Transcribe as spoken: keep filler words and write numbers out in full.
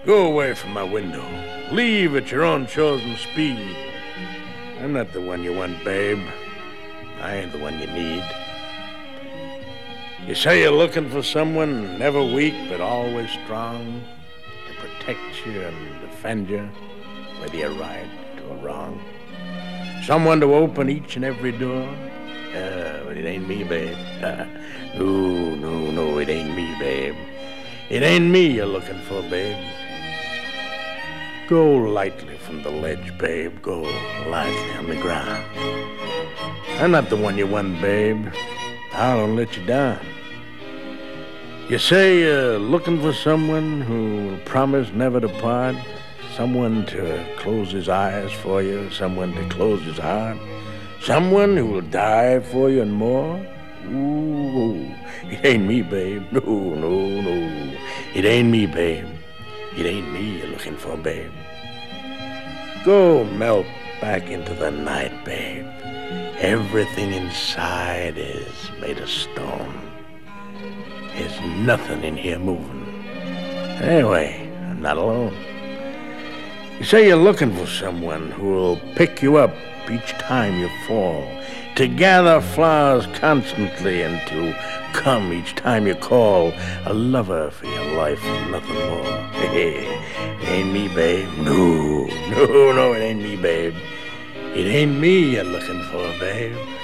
Go away from my window. Leave at your own chosen speed. I'm not the one you want, babe. I ain't the one you need. You say you're looking for someone never weak but always strong to protect you and defend you, whether you're right or wrong. Someone to open each and every door. Uh, but it ain't me, babe. Uh, no, no, no, it ain't me, babe. It ain't me you're looking for, babe. Go lightly from the ledge, babe. Go lightly on the ground. I'm not the one you want, babe. I don't let you down. You say you're looking for someone who will promise never to part, someone to close his eyes for you, someone to close his heart, someone who will die for you and more. Ooh, it ain't me, babe. No, no, no. It ain't me, babe. It ain't me you're looking for, babe. Go melt back into the night, babe. Everything inside is made of stone. There's nothing in here moving. Anyway, I'm not alone. You say you're looking for someone who will pick you up each time you fall, to gather flowers constantly and to come each time you call, a lover for your life and nothing more. Hey, it ain't me, babe. No, no, no, it ain't me, babe. It ain't me you're looking for, babe.